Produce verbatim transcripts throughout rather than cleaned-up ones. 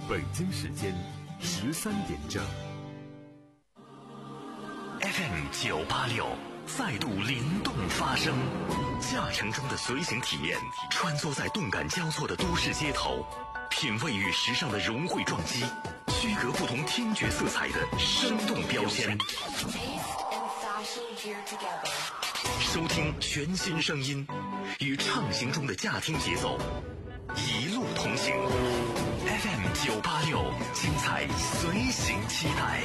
北京时间十三点整。 F M 九八六再度灵动发声，驾乘中的随行体验，穿梭在动感交错的都市街头，品味与时尚的融汇撞击，区隔不同听觉色彩的生动标签。收听全新声音，与畅行中的驾听节奏，一路同行。F M 九八六，精彩随行期待。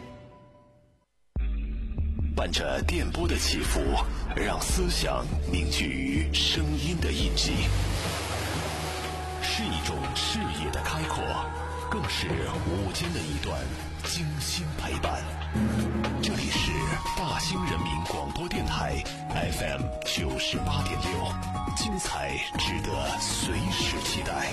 伴着电波的起伏，让思想凝聚于声音的印记，是一种视野的开阔，更是午间的一段精心陪伴。这里是大兴人民广播电台 F M 九十八点六，精彩值得随时期待。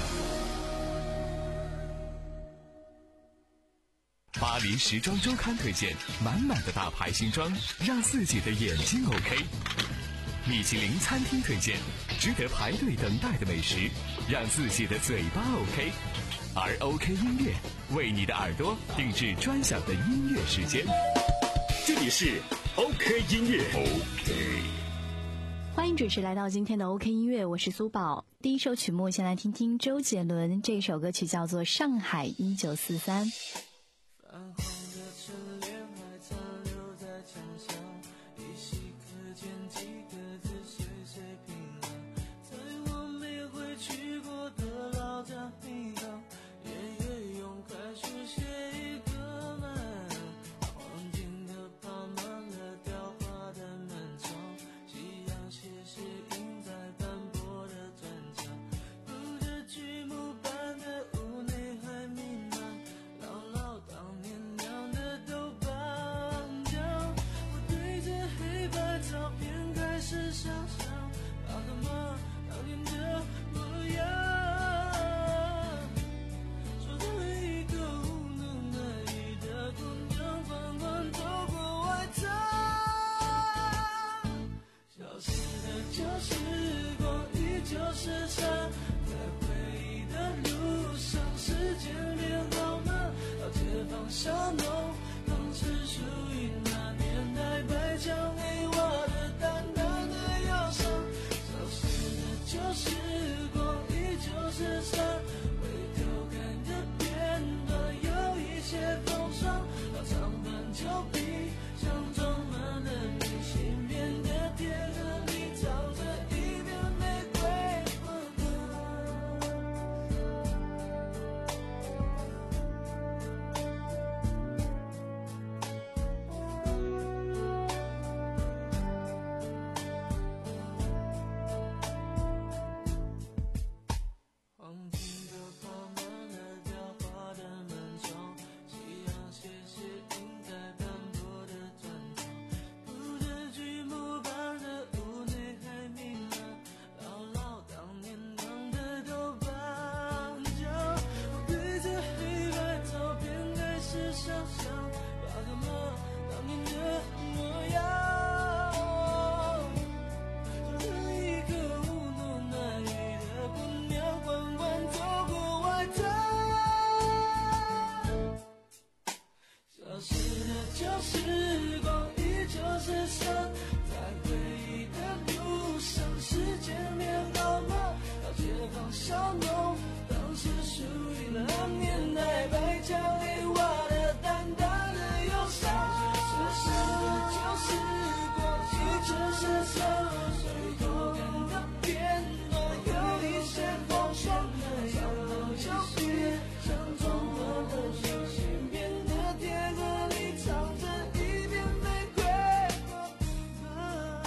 巴黎时装周刊推荐满满的大牌新装，让自己的眼睛 OK。米其林餐厅推荐值得排队等待的美食，让自己的嘴巴 OK。而 OK 音乐为你的耳朵定制专享的音乐时间。 这里是 OK 音乐 OK。 欢迎准时来到今天的 OK 音乐，我是苏宝。第一首曲目先来听听周杰伦，这首歌曲叫做《上海一九四三》。 泛黄的晨练还残留在墙上，依稀可见几个字岁岁平朗，在我没回去过的老家地方，夜夜用楷书写一个满，黄金的爬满了雕花的门窗，夕阳斜斜映在斑驳的砖墙，铺着剧目般的屋内还弥漫姥姥当年酿的豆瓣酱，我对着黑白照片开始想象爸和妈当年的模样，说着一个无能为力的姑娘缓缓透过外套，消失的旧时光依旧是长，在回忆的路上时间变好慢，老街坊小弄更是属于那年代白墙黑瓦的淡淡的忧伤，消失的旧时光依旧是长，回头看的片段有一些风霜，老长板旧皮像装满了明信片的铁盒里藏着一片玫瑰花。黄金的爬满了雕花的门窗，夕阳斜斜映在斑驳的砖墙，铺着剧目般的屋内还弥漫姥姥当年酿的豆瓣酱，我对着黑白照片开始想象爸和妈当年的模样，说着一个无能为力的姑娘缓缓透过外套，消失的旧时光依旧是伤，在回忆的路上时间变好慢，老街坊小弄当时属于那年代白墙黑瓦的淡淡的忧伤，消失的旧时光依旧是伤，回头看的片段有一些风霜，想到就别像装满了明信片的铁盒里藏着一片玫瑰花。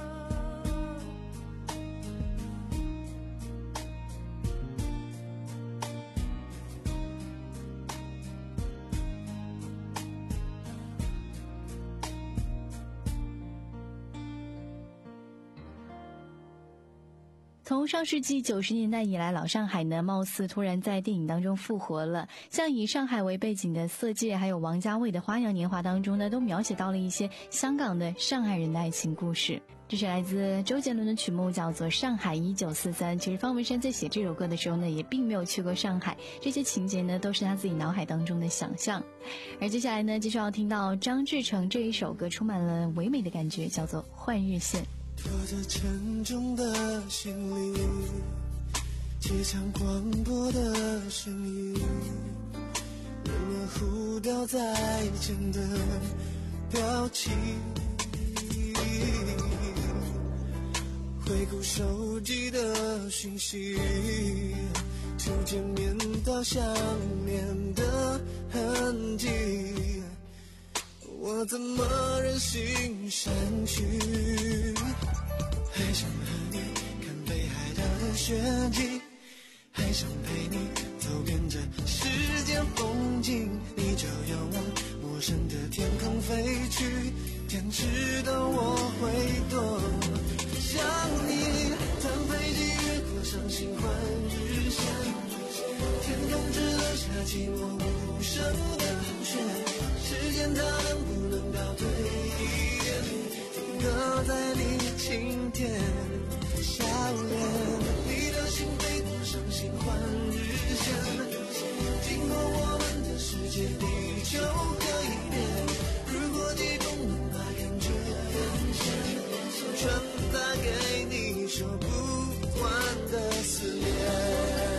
从上世纪九十年代以来，老上海呢，貌似突然在电影当中复活了。像以上海为背景的《色戒》，还有王家卫的《花样年华》当中呢，都描写到了一些香港的上海人的爱情故事。 这是来自周杰伦的曲目，叫做《上海一九四三》。其实方文山在写这首歌的时候呢，也并没有去过上海，这些情节呢，都是他自己脑海当中的想象。而接下来呢，继续要听到张志成这一首歌，充满了唯美的感觉，叫做《换日线》。 拖着沉重的行李，机场广播的声音，人们互道再见的表情，回顾手机的讯息，初见面到想念的痕迹，我怎么忍心删去？还想和你看北海道的雪景，还想陪你走遍这世间风景，你就要往陌生的天空飞去，天知道我会多想你。谈飞机越过伤心换日线，天空只留下寂寞无声的盘旋，时间它能不能倒退一点，停格在你晴天笑脸，你的心飞过伤心换日线，经过我们的世界地球可以变，如果疾风能把感觉连线，传达给你说不完的思念。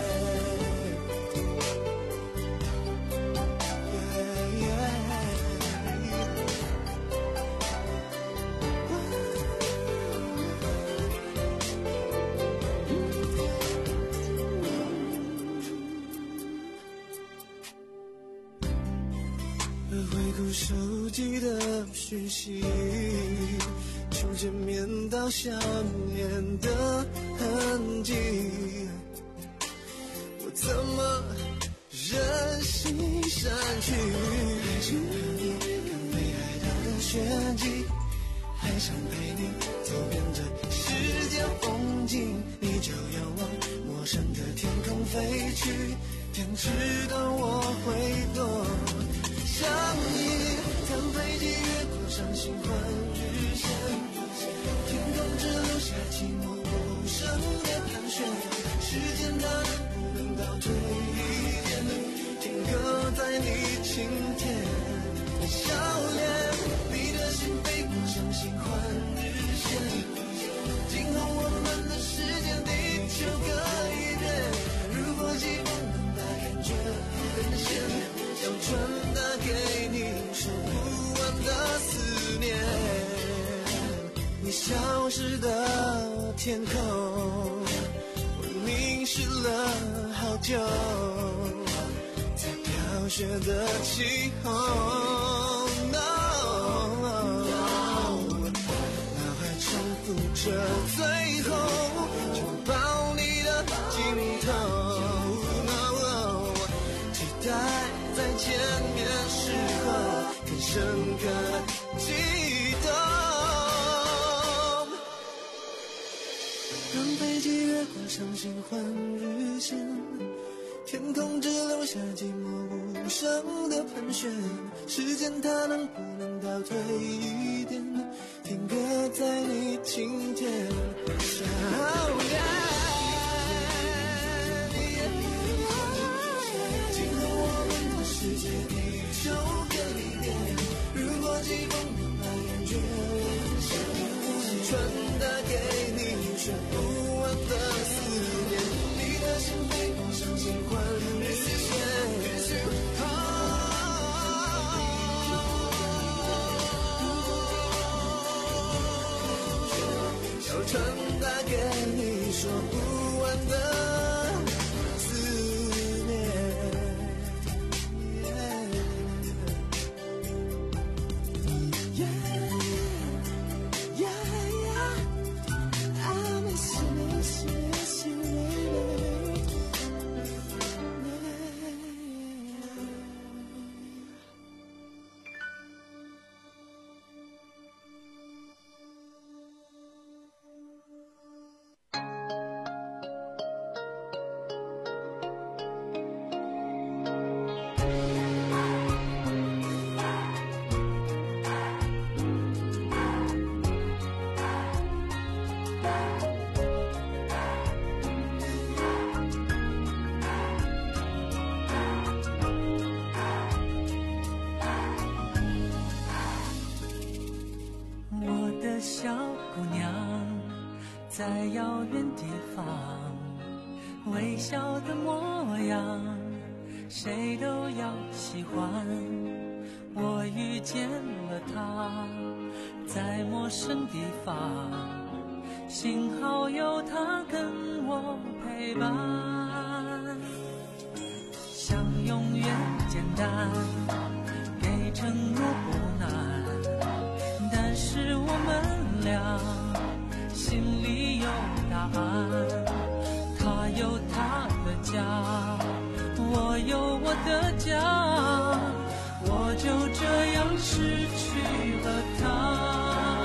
回顾手机的讯息，初见面到想念的痕迹，我怎么忍心删去？还想和你看北海道的雪景，还想陪你走遍这世间风景，你就要往陌生的天空飞去，天知道我会多想你。谈飞机越过伤心换日线，天空只留下寂寞无声的盘旋，时间它能不能倒退一点，停格在你晴天笑脸，你的心飞过伤心换日线，今后我们的时间地球各一边，如果寂寞能把感觉连线，要传达给你说不完的思念，你消失的天空，我凝视了好久，在飘雪的气候， no, no, 脑海重复着最后拥抱你的镜头， no, 期待在见面时候更深刻激动。让飞机越过伤心换日线，天空只留下寂寞无声的盘旋，时间它能不能倒退一点，停格在你晴天笑脸，今后我们的世界地球各一边，如果疾风能把感觉连线，传达给你说不完的思念，你的心飞过伤心换日线，要传达给你说不在遥远地方，微笑的模样，谁都要喜欢。我遇见了他，在陌生地方，幸好有他跟我陪伴。想永远简单，给承诺不难，但是我们俩心里有答案。他有他的家，我有我的家，我就这样失去了他。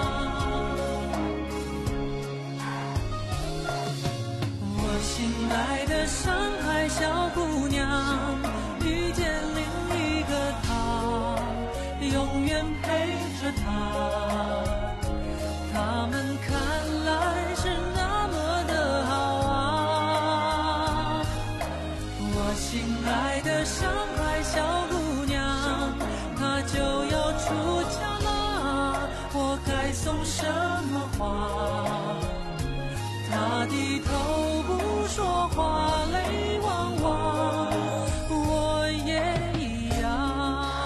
我心爱的上海小姑娘，遇见另一个他，永远陪着他。他们看来是那么的好啊。我心爱的上海小姑娘，她就要出嫁啦，我该送什么花？她低头不说话，泪汪汪，我也一样。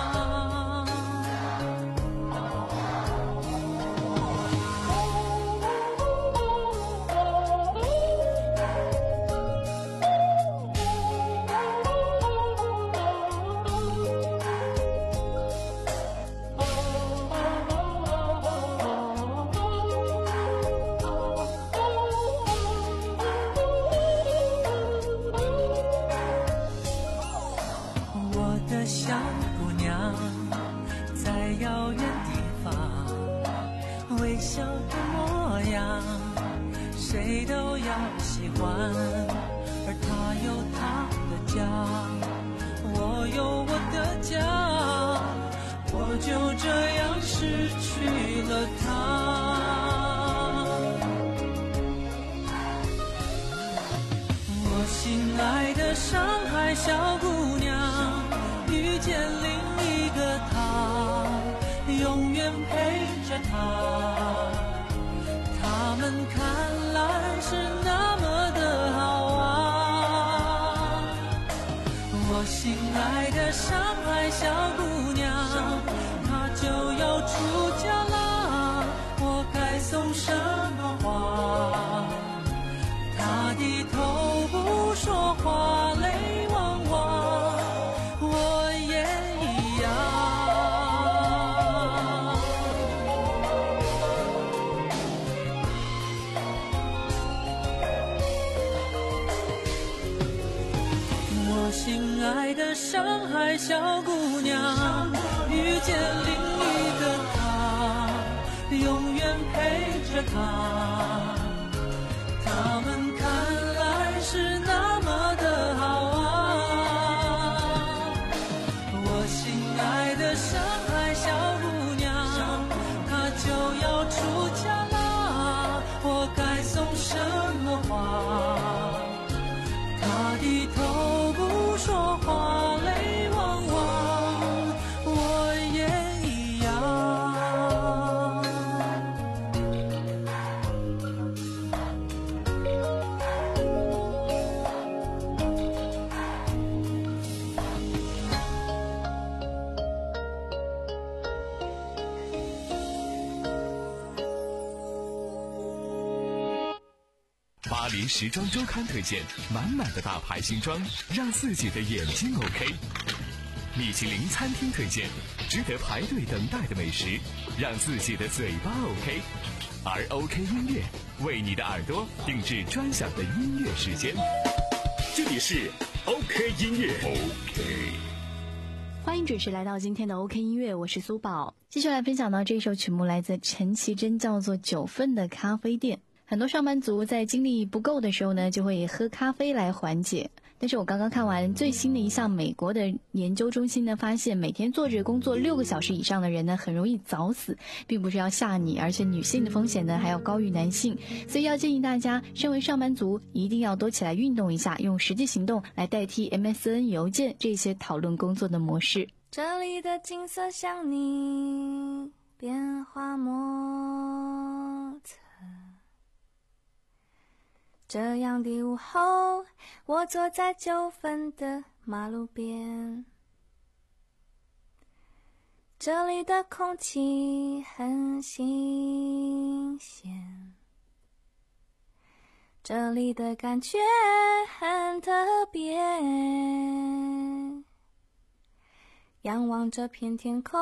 小姑娘在遥远地方，微笑的模样，谁都要喜欢。而她有她的家，我有我的家，我就这样失去了她。我心爱的上海小姑娘，遇见另一个他，永远陪着他。他们看来是那么的好啊。我心爱的上海小姑娘，她就要出嫁啦，我该送什么花？她低头不说话，泪汪汪，我也一样。我心爱的上海小姑娘，遇见另一个他，永远陪着他。他们看来是那么的好啊。我心爱的上海小姑娘，她就要出嫁啦，我该送什么花？她低头不说话，泪汪汪，我也一样。 巴黎时装周刊推荐满满的大牌新装，让自己的眼睛 OK。米其林餐厅推荐值得排队等待的美食，让自己的嘴巴 OK。而 OK 音乐为你的耳朵定制专享的音乐时间。 这里是 OK 音乐 OK。 欢迎准时来到今天的 OK 音乐，我是苏宝。继续来分享到这首曲目来自陈绮贞，叫做九份的咖啡店。很多上班族在精力不够的时候呢，就会喝咖啡来缓解。但是我刚刚看完最新的一项美国的研究中心呢，发现每天坐着工作六个小时以上的人呢，很容易早死，并不是要吓你，而且女性的风险呢还要高于男性，所以要建议大家，身为上班族一定要多起来运动一下，用实际行动来代替 M S N 邮件这些讨论工作的模式。 这里的景色像你变化莫测， 这样的午后，我坐在九份的马路边，这里的空气很新鲜，这里的感觉很特别，仰望这片天空，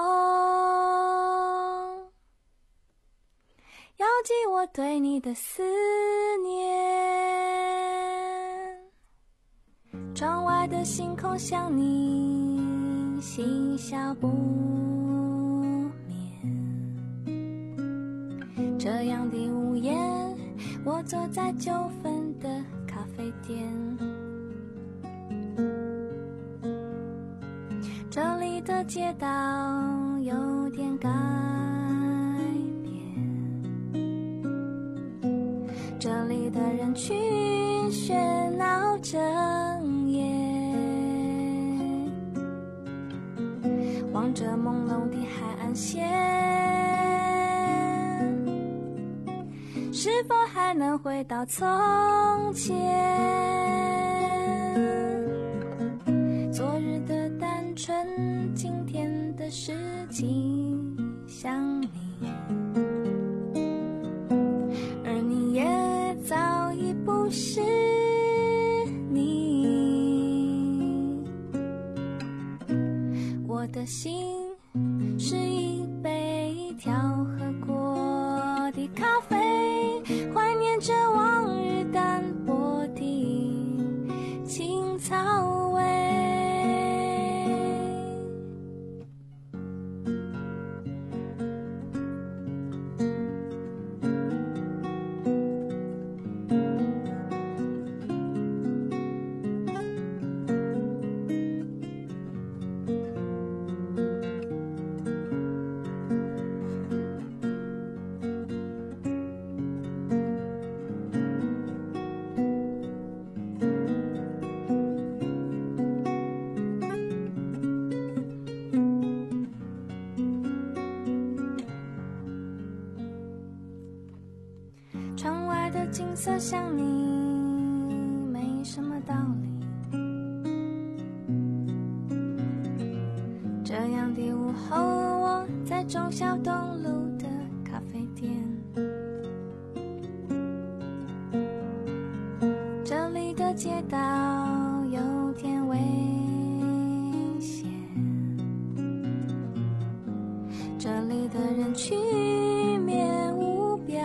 遥寄我对你的思念。窗外的星空像你，嬉笑不眠。这样的午夜，我坐在九份的咖啡店，这里的街道有点改变，这里的人群喧闹整夜，望着朦胧的海岸线，是否还能回到从前？昨日的单纯，今天的事情像你，而你也早已不是你。我的心是一杯调和过的咖啡，怀念着往日淡薄的青草味。窗外的景色像你，没什么道理。这样的午后，我在忠孝东路的咖啡店，这里的街道有点危险，这里的人群面无表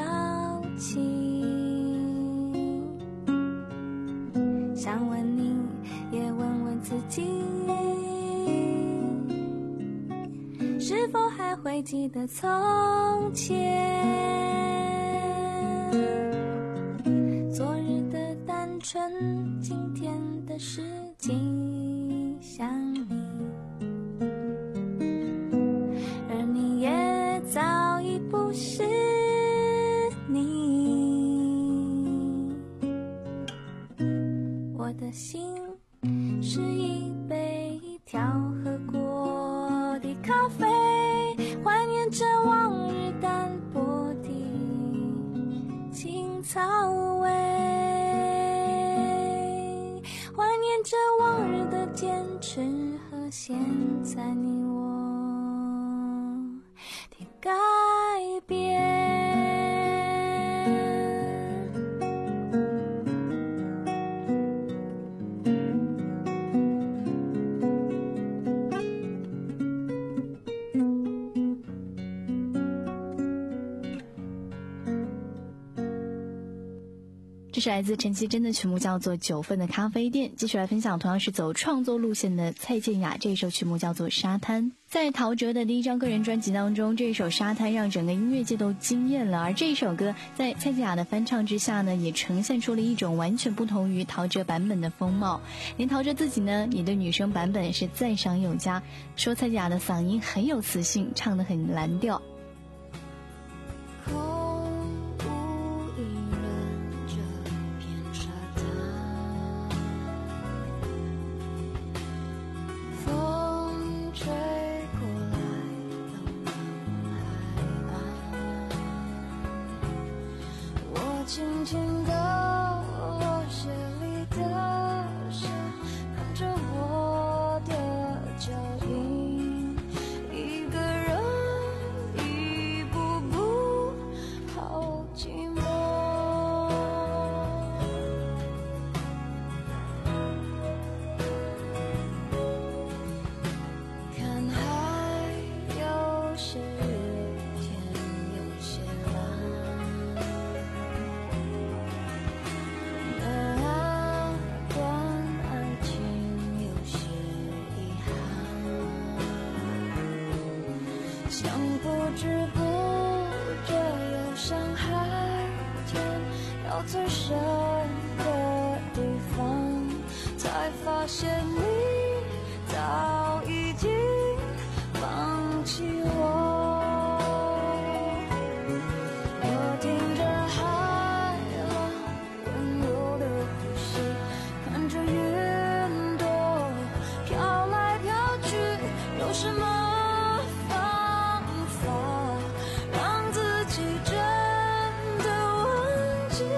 想问你，也问问自己，是否还会记得从前？昨日的单纯，今天的事情像你，而你也早已不是我的心是一杯调和过的咖啡，怀念着往日淡薄的青草味，怀念着往日的坚持和现在你我的改变。 这是来自陈绮贞的曲目，叫做《九份的咖啡店》。继续来分享同样是走创作路线的蔡健雅，这一首曲目叫做《沙滩》。在陶喆的第一张个人专辑当中，这一首《沙滩》让整个音乐界都惊艳了，而这一首歌在蔡健雅的翻唱之下呢，也呈现出了一种完全不同于陶喆版本的风貌。连陶喆自己呢，也对女生版本是赞赏有加，说蔡健雅的嗓音很有磁性，唱得很蓝调。 轻轻地像不知不觉又像海天要最深的地方，才发现你早已经放弃我。我听着海浪温柔的呼吸，看着云朵飘来飘去，有什么方法让自己真的忘记？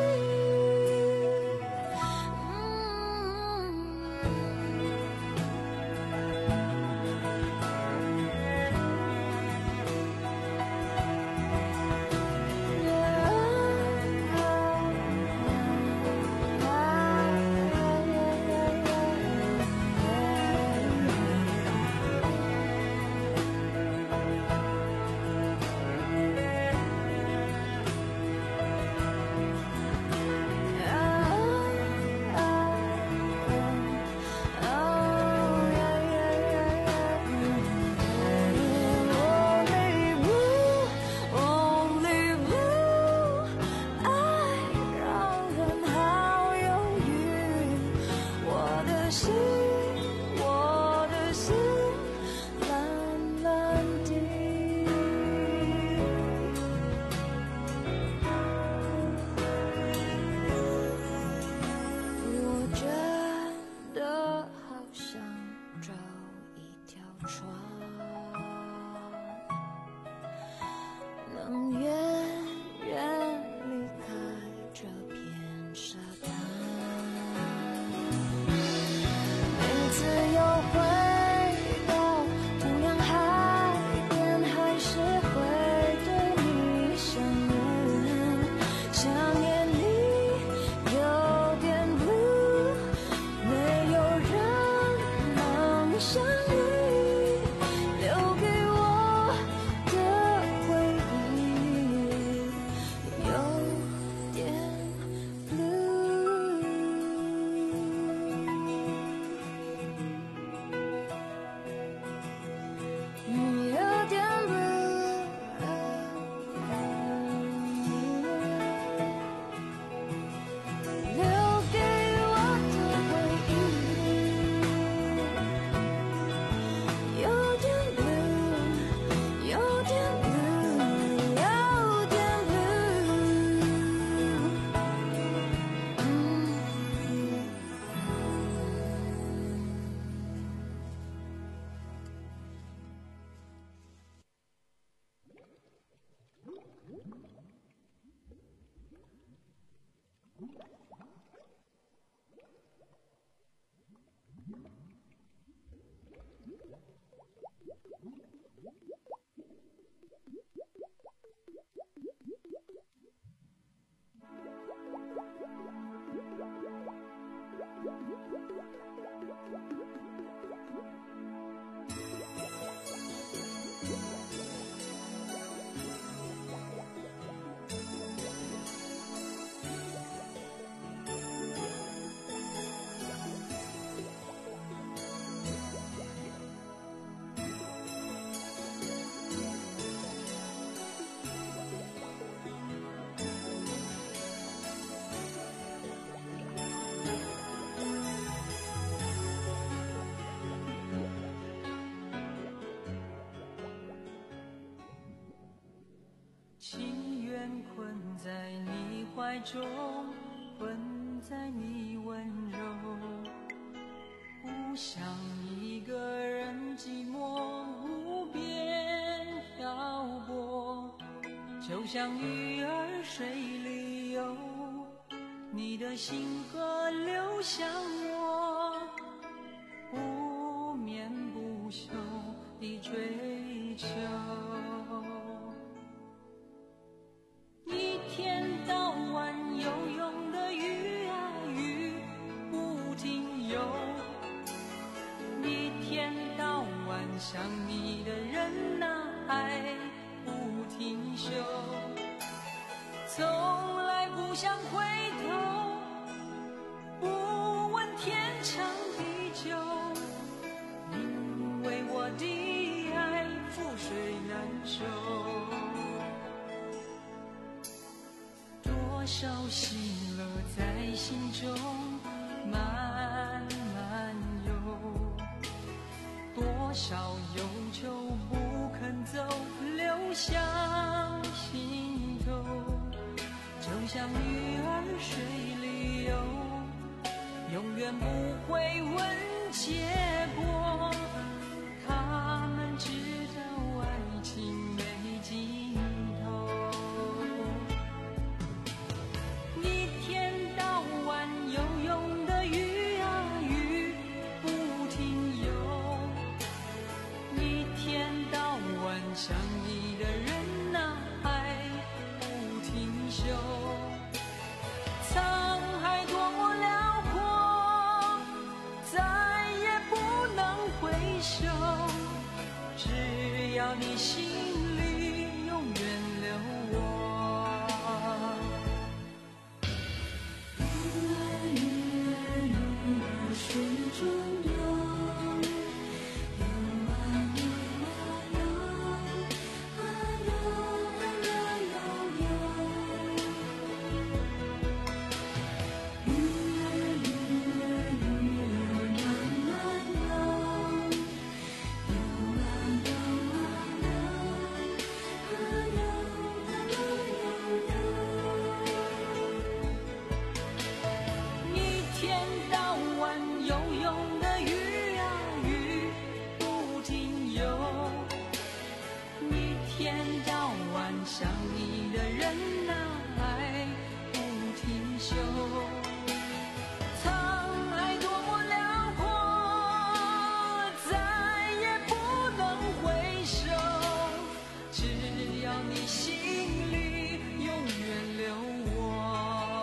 情愿困在你怀中，困在你温柔，不想一个人寂寞无边漂泊，就像鱼儿水里游，你的心河流向我，不眠不休地追求。一天到晚游泳的鱼啊鱼不停游，一天到晚想你的人啊爱不停休，从来不想回头，不问天长地久，因为我的爱覆水难收。 少喜乐在心中慢慢有，多少忧愁不肯走，流向心头，就像鱼儿水里游，永远不会问结果，他们知道爱情没尽头，一天到晚游泳的鱼啊鱼不停游，一天到晚想你的人啊还不停休，沧海多么辽阔，再也不能回首，只要你心里永远留我。鱼儿鱼儿鱼儿水中游，游啊游啊游，啊游啊游游游。鱼儿鱼儿鱼儿慢慢游，游啊游啊游，啊游啊游游游。一天到晚游泳的鱼啊鱼不停游，一天到晚想你的人啊还不停休，沧海多么辽阔，再也不能回首，只要你心里永远留我。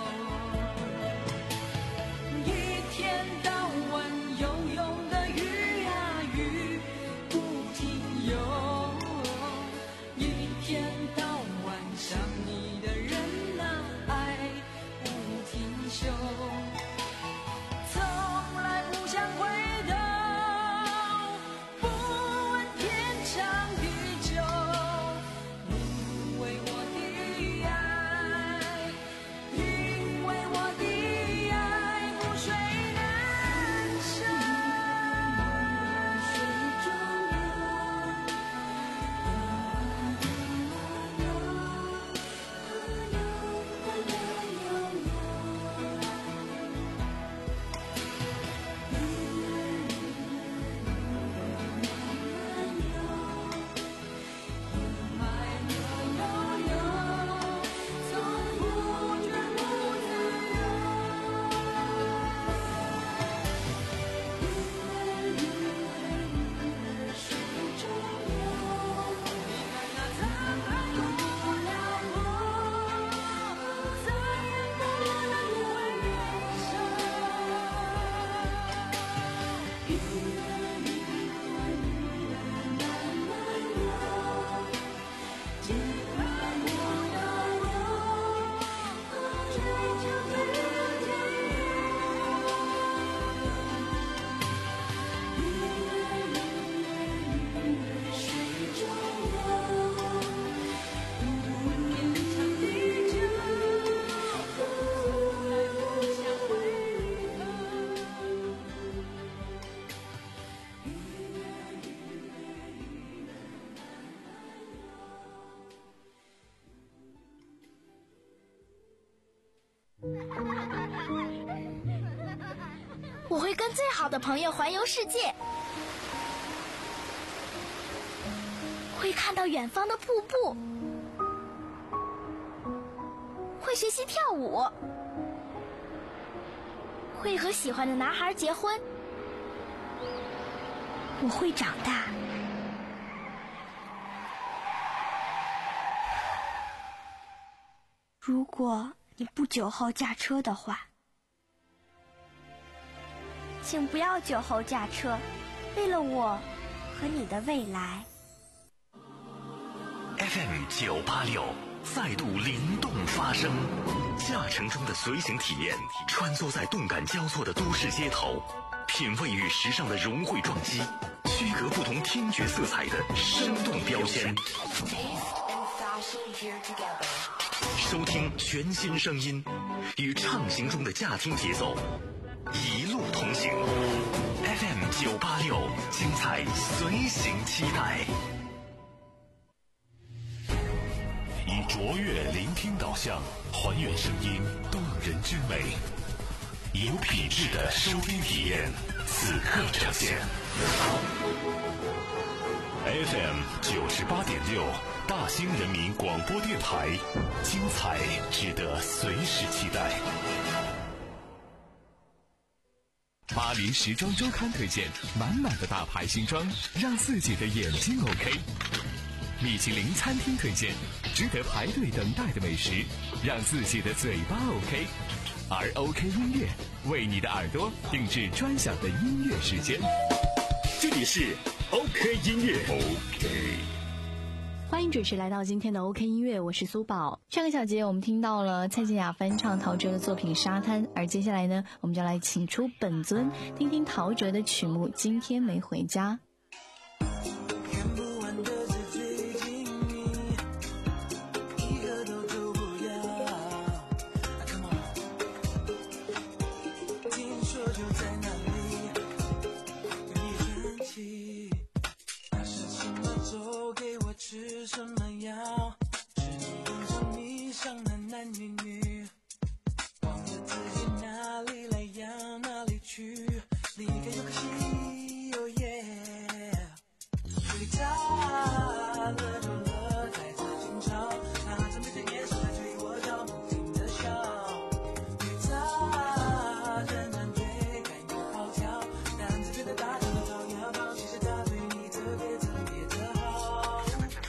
一天到晚游泳的鱼啊鱼不停游，一天到晚想你的人啊爱不停休，从来不想回头，不问天长地久，因为我的爱，因为我的爱覆水难收。水中游，游啊游啊游，啊游啊游游游。鱼儿鱼儿鱼儿慢慢游，游啊游游游，从不觉不自由。鱼儿鱼儿鱼儿水中游，你看那沧海多么辽阔，再也不能回首。鱼儿鱼儿鱼儿慢慢游，只怕我要游，追求自由。鱼儿鱼儿鱼儿水中游，不问天长地久，从来不想回头。 我会跟最好的朋友环游世界，会看到远方的瀑布，会学习跳舞，会和喜欢的男孩结婚。我会长大。如果你不酒后驾车的话，请不要酒后驾车，为了我和你的未来。 F M 九八六再度灵动发声，驾乘中的随行体验，穿梭在动感交错的都市街头，品味与时尚的融汇撞击，区隔不同听觉色彩的生动标签。 收听全新声音，与畅行中的驾听节奏一路同行。 F M 九八六，精彩随行期待。以卓越聆听导向，还原声音动人之美，有品质的收听体验，此刻呈现。F M 九十八点六，大兴人民广播电台，精彩值得随时期待。 巴黎时装周刊推荐，满满的大牌新装，让自己的眼睛 OK。米其林餐厅推荐，值得排队等待的美食，让自己的嘴巴 OK。而 OK 音乐为你的耳朵定制专享的音乐时间。 这里是 OK 音乐 OK。 欢迎准时来到今天的 OK 音乐，我是苏宝。上个小节我们听到了蔡健雅翻唱陶喆的作品《沙滩》，而接下来呢，我们就来请出本尊，听听陶喆的曲目《今天没回家》。 吃什么药？是你用着迷上男男女女，忘了自己哪里来要哪里去，离开又可惜哦耶，距离差了就了，再次争吵，他正对着眼神来追我脚，不停的笑，对他仍然追赶又跑跳，但只觉得大家都照样跑，其实他对你特别特别的好。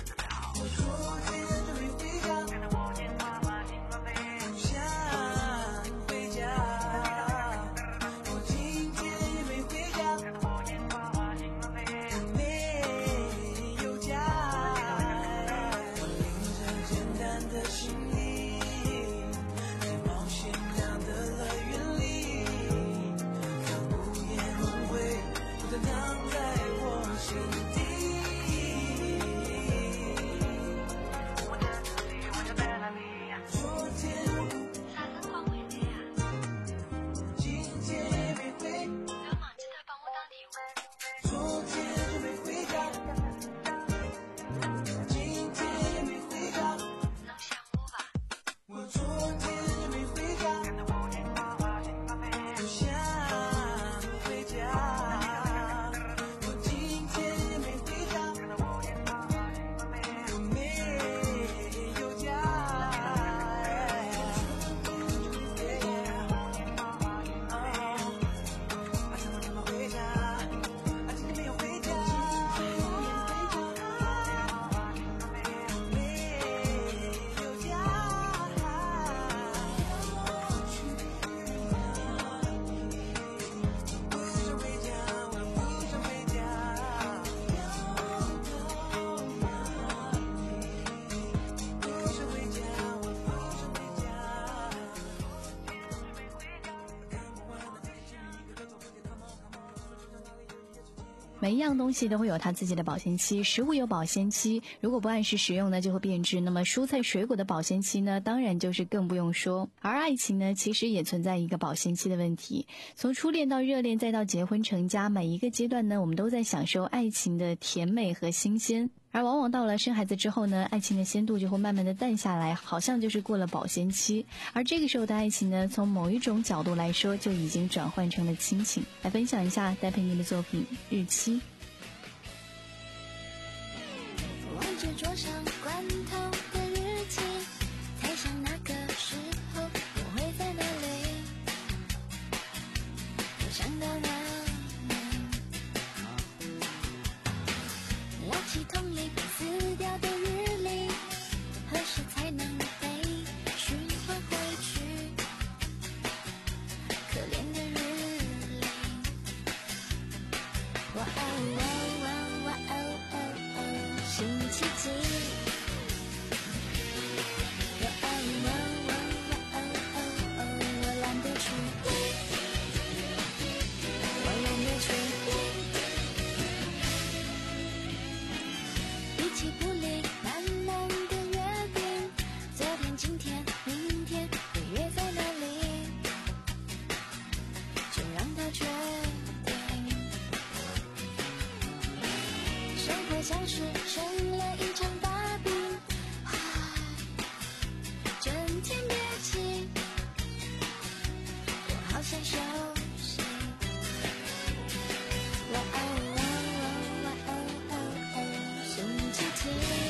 每一样东西都会有它自己的保鲜期，食物有保鲜期，如果不按时食用呢，就会变质。那么蔬菜水果的保鲜期呢，当然就是更不用说。而爱情呢，其实也存在一个保鲜期的问题。从初恋到热恋，再到结婚成家，每一个阶段呢，我们都在享受爱情的甜美和新鲜。而往往到了生孩子之后呢，爱情的鲜度就会慢慢的淡下来，好像就是过了保鲜期。而这个时候的爱情呢，从某一种角度来说，就已经转换成了亲情。来分享一下戴佩妮的作品《日期》。 望着桌上罐头的日期，猜想那个时候我会在哪里，我想到哪里，拉起桶里撕掉的日历，何时才能被循环回去，可怜的日历，哇哦哇哇哇哦哦哦，星期几，哇哦哇哇哇哦哦哦，我懒得去，我懒得去，比起不离难难的约定，昨天今天生活像是生了一场大病，唉，整天憋气，我好想休息。哇哦哇哦哇哦哦哦，星期几？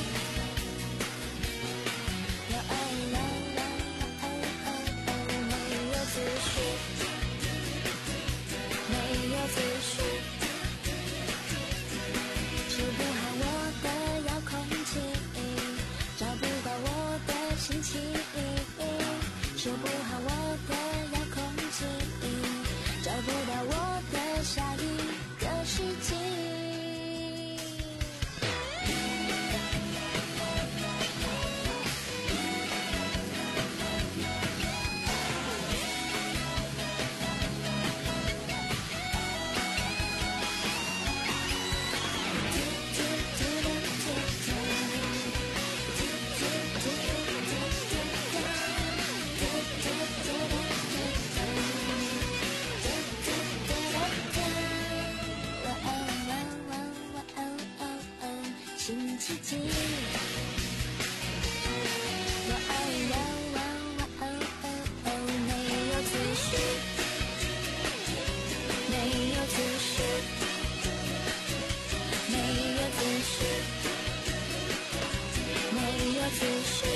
哇哦哇哦哇哦哦哦，没有思绪，没有思绪。治不好我的遥控器，找不到我的心情，治不好我的遥控器，找不到我的下一个世纪。星期几？哇哦哇哇哇哦哦哦，没有思绪，没有思绪，没有思绪，没有思绪，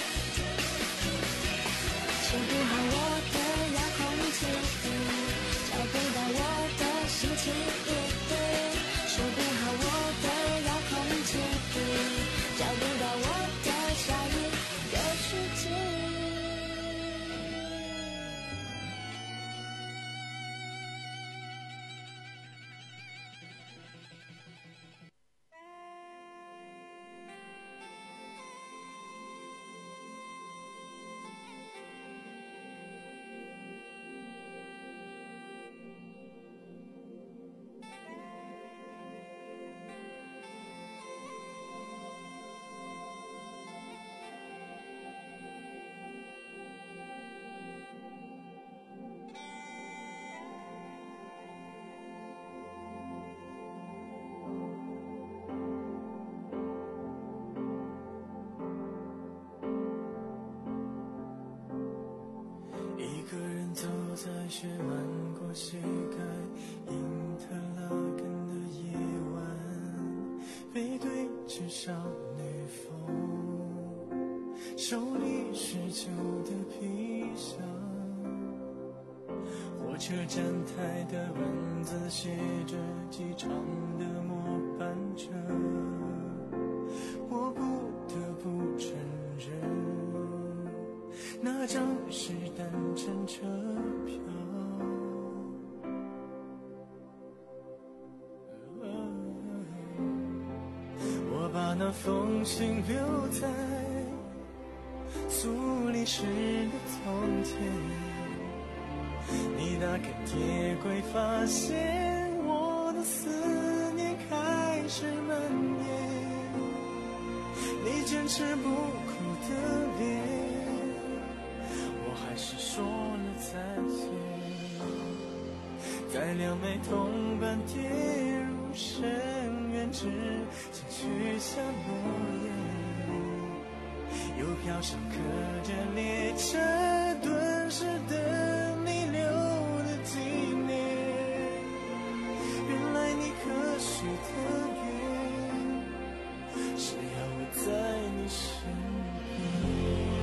治不好我的遥控器，找不到我的心情，治不好我的遥控器，找不到我的下一个世纪。 在雪漫过膝盖因特拉根的夜晚，背对着少女风，手里是旧的皮箱，火车站台的文字写着机场的末班车，我不得不承认那张是单程车票，我把那封信留在苏黎世的从前，你打开铁柜发现我的思念开始蔓延，你坚持不哭的脸，还是说了再见，在两枚铜板跌入深渊之前许下诺言，邮票上刻着列车顿时等你留的纪念，原来你可许的愿是要我在你身边。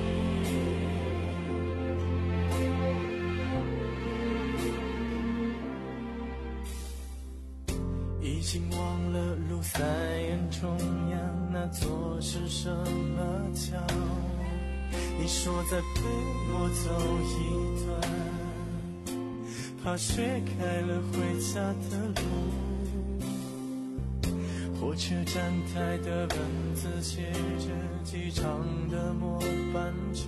已经忘了卢塞恩中央那座是什么桥，你说再陪我走一段，怕雪开了回家的路，火车站台的文字写着机场的末班车，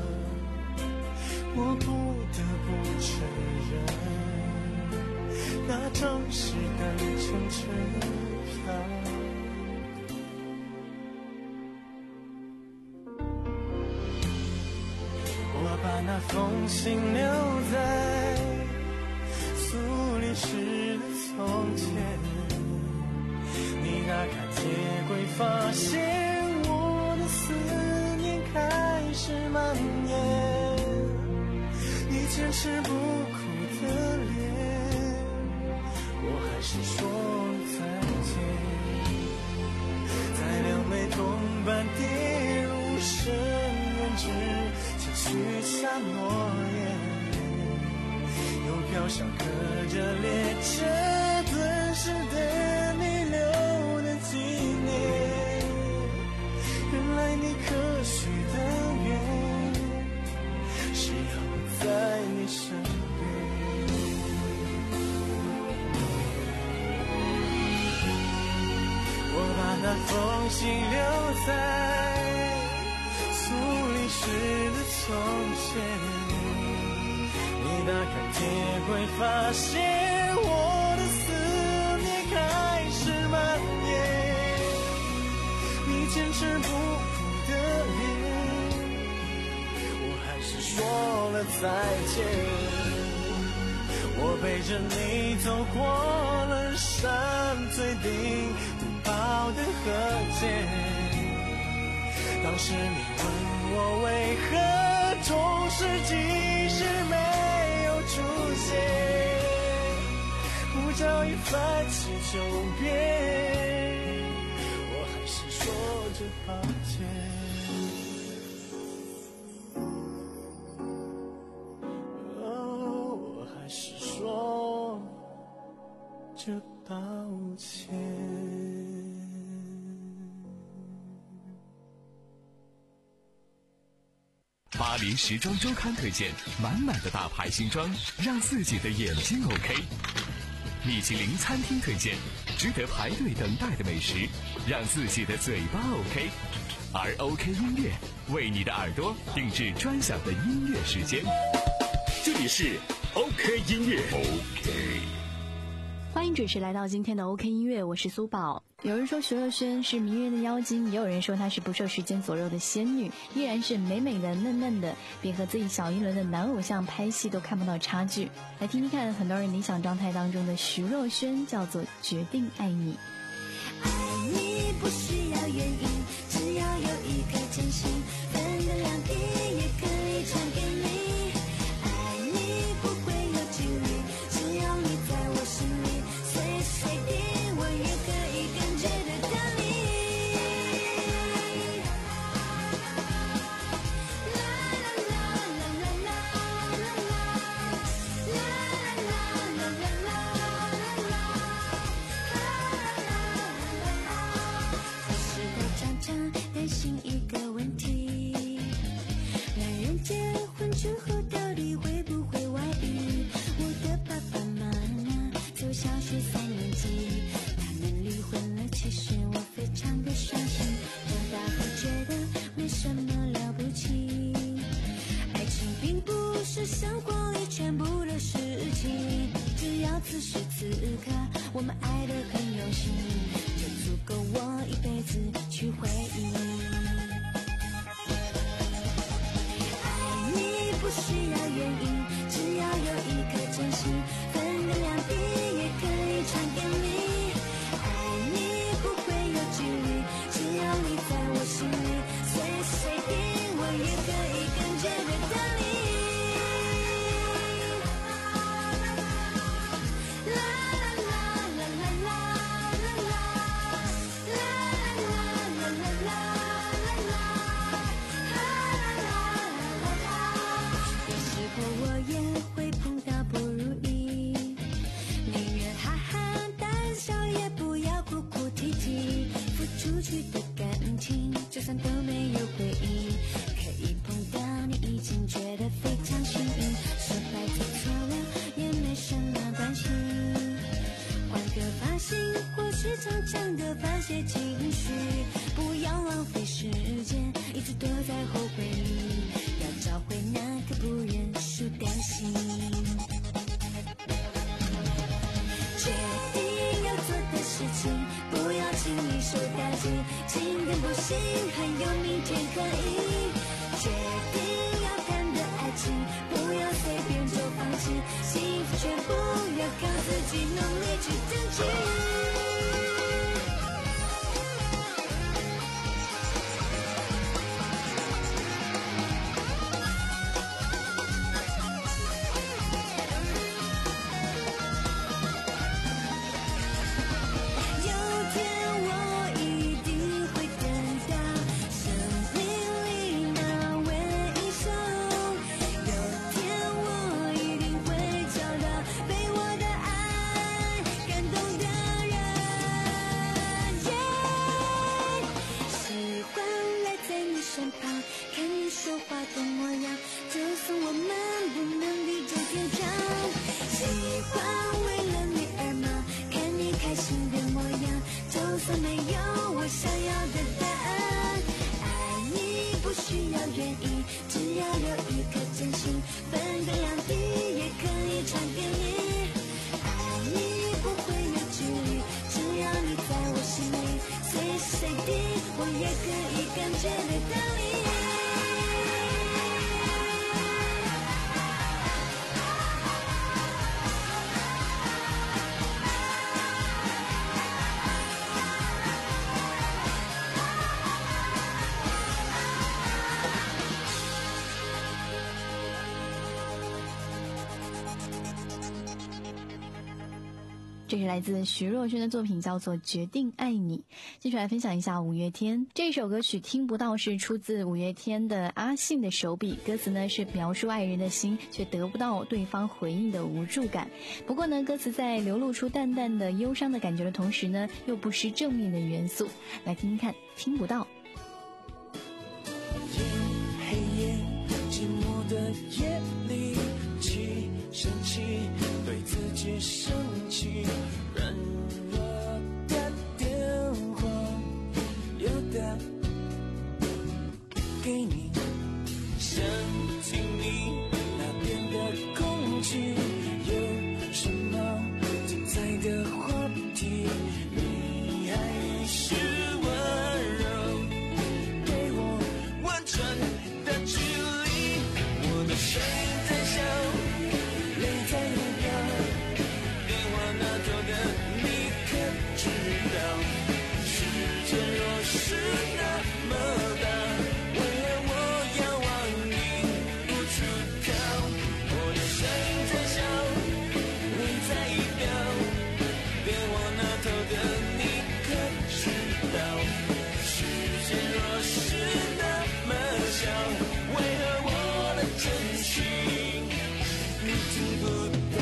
我不得不承认那张是单程车票，我把那封信留在苏黎世的从前，你打开铁发现我的思念开始蔓延，你坚持不哭的脸，我还是说了再见。在两枚铜板跌入深渊之前许下诺言，邮票上刻着列车敦实的你留的纪念。原来你可许的愿是要我在你身边。我把那封信留在苏黎世的从前，你打开铁柜发现我的思念开始蔓延，你坚持不哭的脸，我还是说了再见。我背着你走过了山最顶古堡的河间，当时你问我为何中世纪时没有出现，护照已翻起九遍，我还是说着抱歉。这抱歉。 巴黎时装周刊推荐满满的大牌新装，让自己的眼睛 OK。米其林餐厅推荐值得排队等待的美食，让自己的嘴巴 OK。而 OK 音乐为你的耳朵定制专享的音乐时间。 这里是 OK 音乐 OK。 欢迎准时来到今天的 OK 音乐，我是苏宝。有人说徐若瑄是迷人的妖精，也有人说她是不受时间左右的仙女，依然是美美的嫩嫩的，比和自己小一轮的男偶像拍戏都看不到差距。来听听看很多人理想状态当中的徐若瑄，叫做决定爱你。 爱你不需要原因，只要有一颗真心，分个两地也可以传给你。爱你不会有距离，只要你在我心里，随时随地我也可以感觉得到你。啦啦啦啦啦啦啦啦，啦啦啦啦啦啦啦。有时候常常担心一个问题，男人结婚之后到底会不会外遇？我的爸爸妈妈走小学三年级，他们离婚了，其实我非常的伤心。长大后觉得没什么了不起，爱情并不是生活里全部的事情，只要此时此刻我们爱得很用心，就足够我一辈子去回忆。爱你不需要原因，只要有一颗真心，分个两地也可以传给你。爱你不会有距离，只要你在我心里，随时随地我也可以感觉得到你。啦啦啦啦啦啦啦啦，啦啦啦啦啦啦啦。有时候我也会碰到不如意，宁愿哈哈大笑，也不要哭哭啼啼。付出去的感情，就算都没有回应，可以碰到你已经觉得非常幸运。失败做错了也没什么关系，换个发型或是长长的发泄情绪，不要浪费时间一直躲在后悔里，要找回那个不认输的心。决定要做的事情，不要轻易受打击，今天不行还有明天可以。决定要谈的爱情，不要随便就放弃，幸福全部要靠自己努力去争取。 的模样，就算没有我想要的答案。爱你不需要原因，只要有一颗真心，分个两地也可以传给你。爱你不会有距离，只要你在我心里，随时随地我也可以感觉得到你。 这是来自徐若瑄的作品，叫做《决定爱你》。接下来分享一下五月天这首歌曲，听不到是出自五月天的阿信的手笔，歌词呢是描述爱人的心却得不到对方回应的无助感。不过呢，歌词在流露出淡淡的忧伤的感觉的同时呢，又不失正面的元素。来听听看，听不到。 黑夜寂寞的夜里，气生气，对自己生气，软弱的电话又打给你，想听你那边的空气，有什么精彩的话题，你还是温柔给我完全的距离，我的声音在笑，泪在流，电话那头的你可知道，世界若是那么大，为何我要往你不出口，我的声音在笑，泪在飙，电话那头的你可知道，世界若是那么小，为何我的真心你听不到？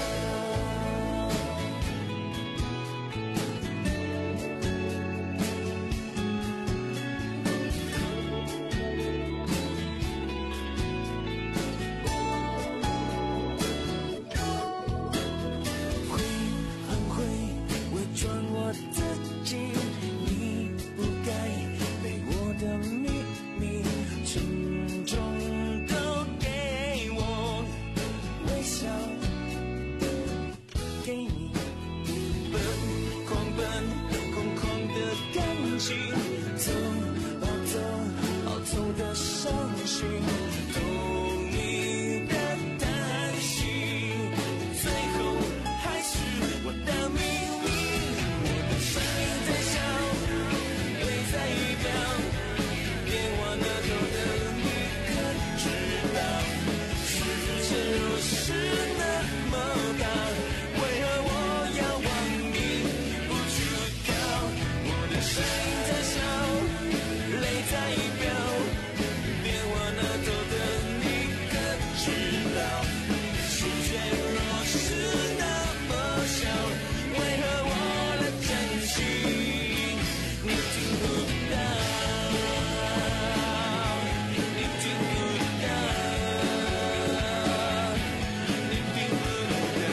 会很会伪装我自己，你不该被我的秘密轻重都给我微笑，给你奔狂奔空空的感情，走暴走好走的伤心，懂你的担心，最后还是我的秘密，我的声音在笑，泪在飙，电话那头的你可知道，世界若是那么大，为何我要往你不出口，我的声音在笑，泪在飙，电话那头的你可知道，世界若是那么小，为何我的真心你听不到，你听不到，你听不到。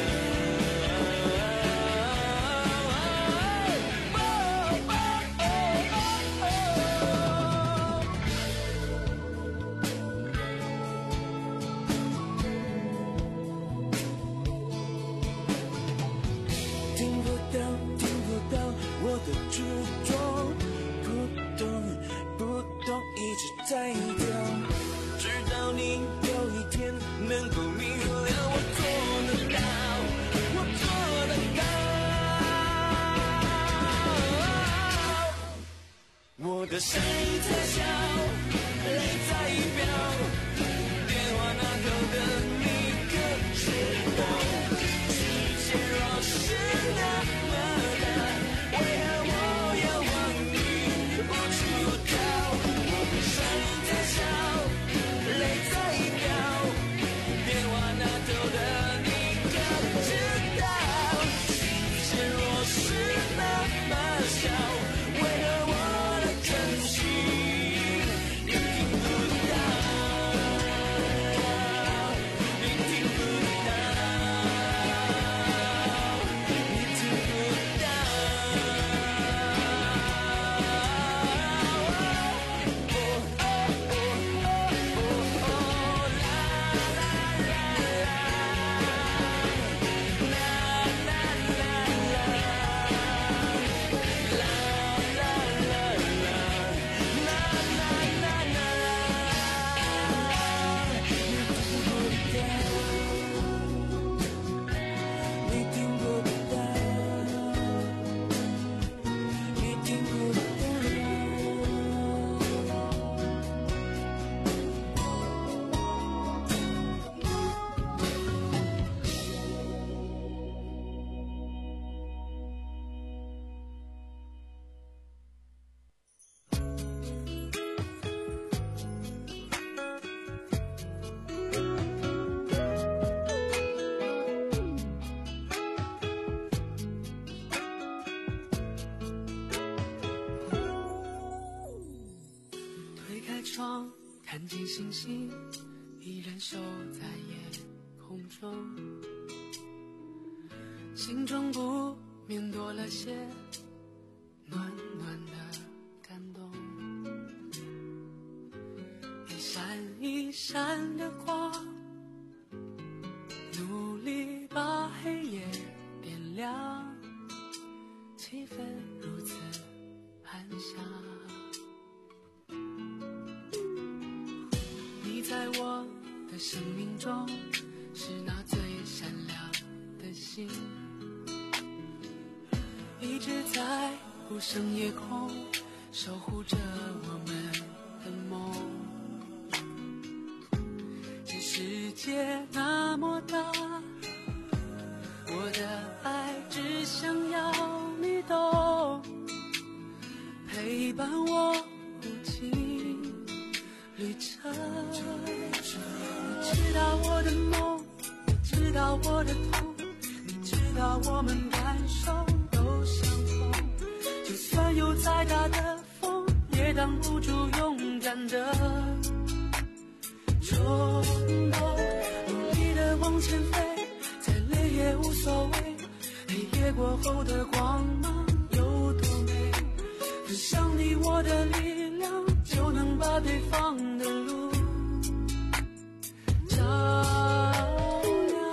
听不到，听不到我的执着，不懂，不懂，一直在掉，直到你有一天能够明了，我做得到，我做得到，我的声音在笑，泪在飙，电话那头的你可知道，世界若是那么大，为何我要往你不出口，我的声音在笑，泪在飙，电话那头的你可知道，世界若是那么小，为何我的真心看见星星依然守在夜空中，心中不免多了些暖暖的感动。一闪一闪的光，努力把黑夜点亮，气氛如此安详。你在我的生命中是那最闪亮的星，一直在无声夜空守护着我们的梦。这世界那么大，我的爱只想要你懂，陪伴我无尽旅程。你知道我的梦，你知道我的痛，你知道我们感受都相同。就算有再大的风，也挡不住勇敢的冲动。努力的往前飞，再累也无所谓，黑夜过后的光芒有多美。分享你我的力量，就能把对方的路照亮。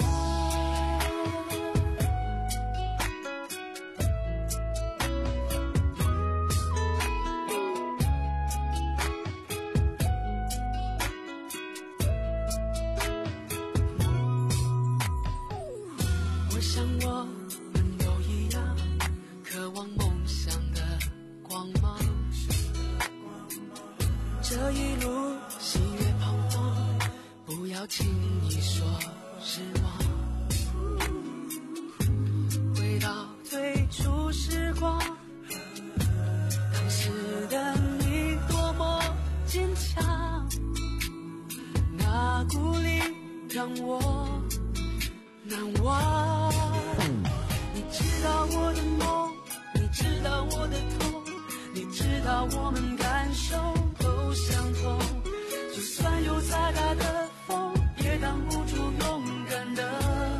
我想我们都一样，渴望梦想的光芒。这一路喜悦彷徨，不要轻易说失望。回到最初时光，当时的你多么坚强，那鼓励让我难忘。你知道我的梦，你知道我的痛，你知道我们感受都相同。就算有再大的风，也挡不住勇敢的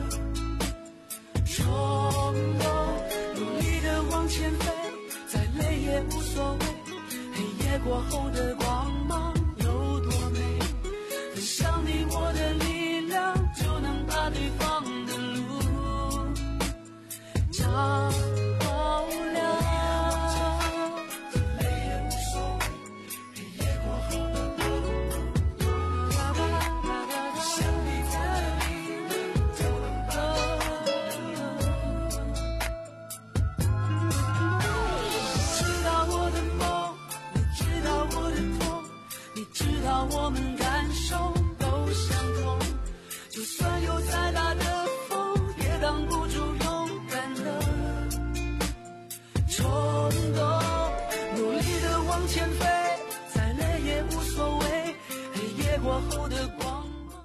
冲动。努力的往前飞，再累也无所谓，黑夜过后的光芒有多美。分享你我的力量，就能把对方的路照亮。我们感受都相同，就算有再大的风，也挡不住勇敢的冲动。努力的往前飞，再累也无所谓，黑夜过后的光芒。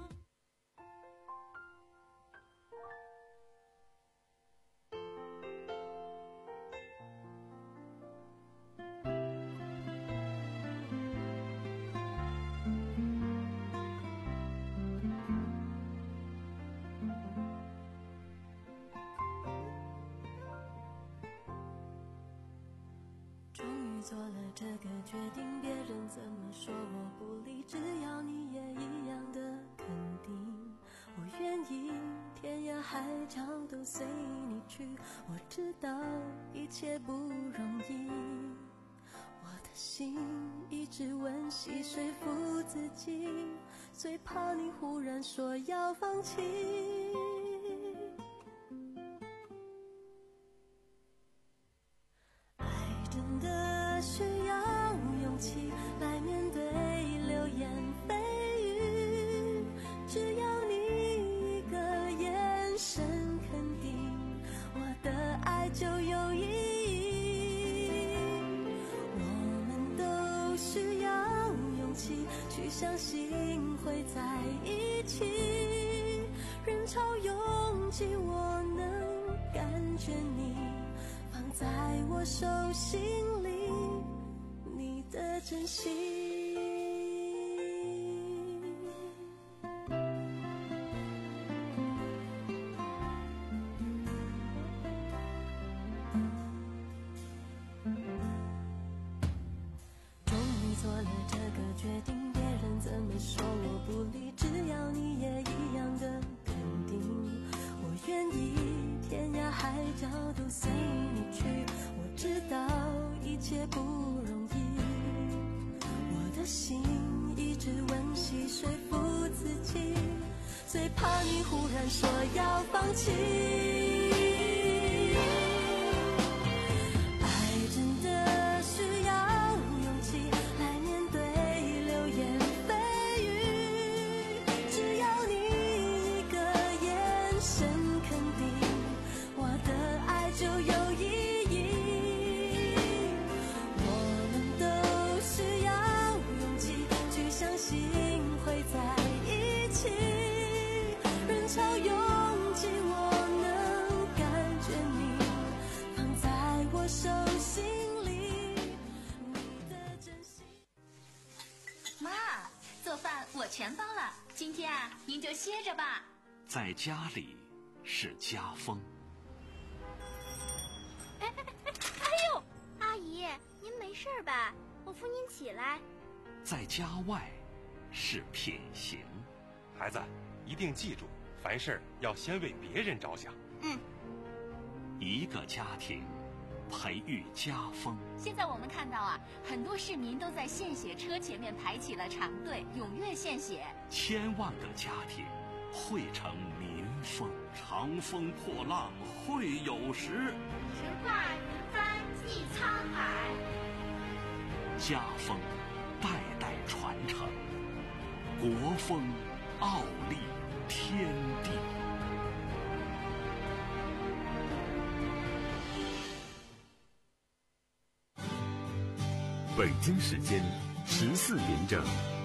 做了这个决定，别人怎么说我不理，只要你也一样的肯定。我愿意天涯海角都随你去，我知道一切不容易，我的心一直温习说服自己，最怕你忽然说要放弃。爱真的需要勇气来面对流言蜚语，只要你一个眼神肯定，我的爱就有意义。我们都需要勇气去相信会在一起，人潮拥挤我能感觉你放在我手心里，你的真心。 切不容易，我的心一直温习说服自己，最怕你忽然说要放弃。爱真的需要勇气来面对流言蜚语，只要你一个眼神肯定，我的爱就有意义。我们都需要勇气去相信会在一起，人潮拥挤我能感觉你放在我手心里，你的真心。 妈，做饭我全包了，今天啊您就歇着吧。 在家里是家风。 哎哎哎哎呦，阿姨，您没事吧？我扶您起来。 在家外是品行。 孩子，一定记住，凡事要先为别人着想。 嗯， 一个家庭培育家风。 现在我们看到啊，很多市民都在献血车前面排起了长队，踊跃献血。 千万个家庭汇成民风，长风破浪会有时， 神话云帆济沧海。 家风代代传承，国风傲立天地。 北京时间十四点整。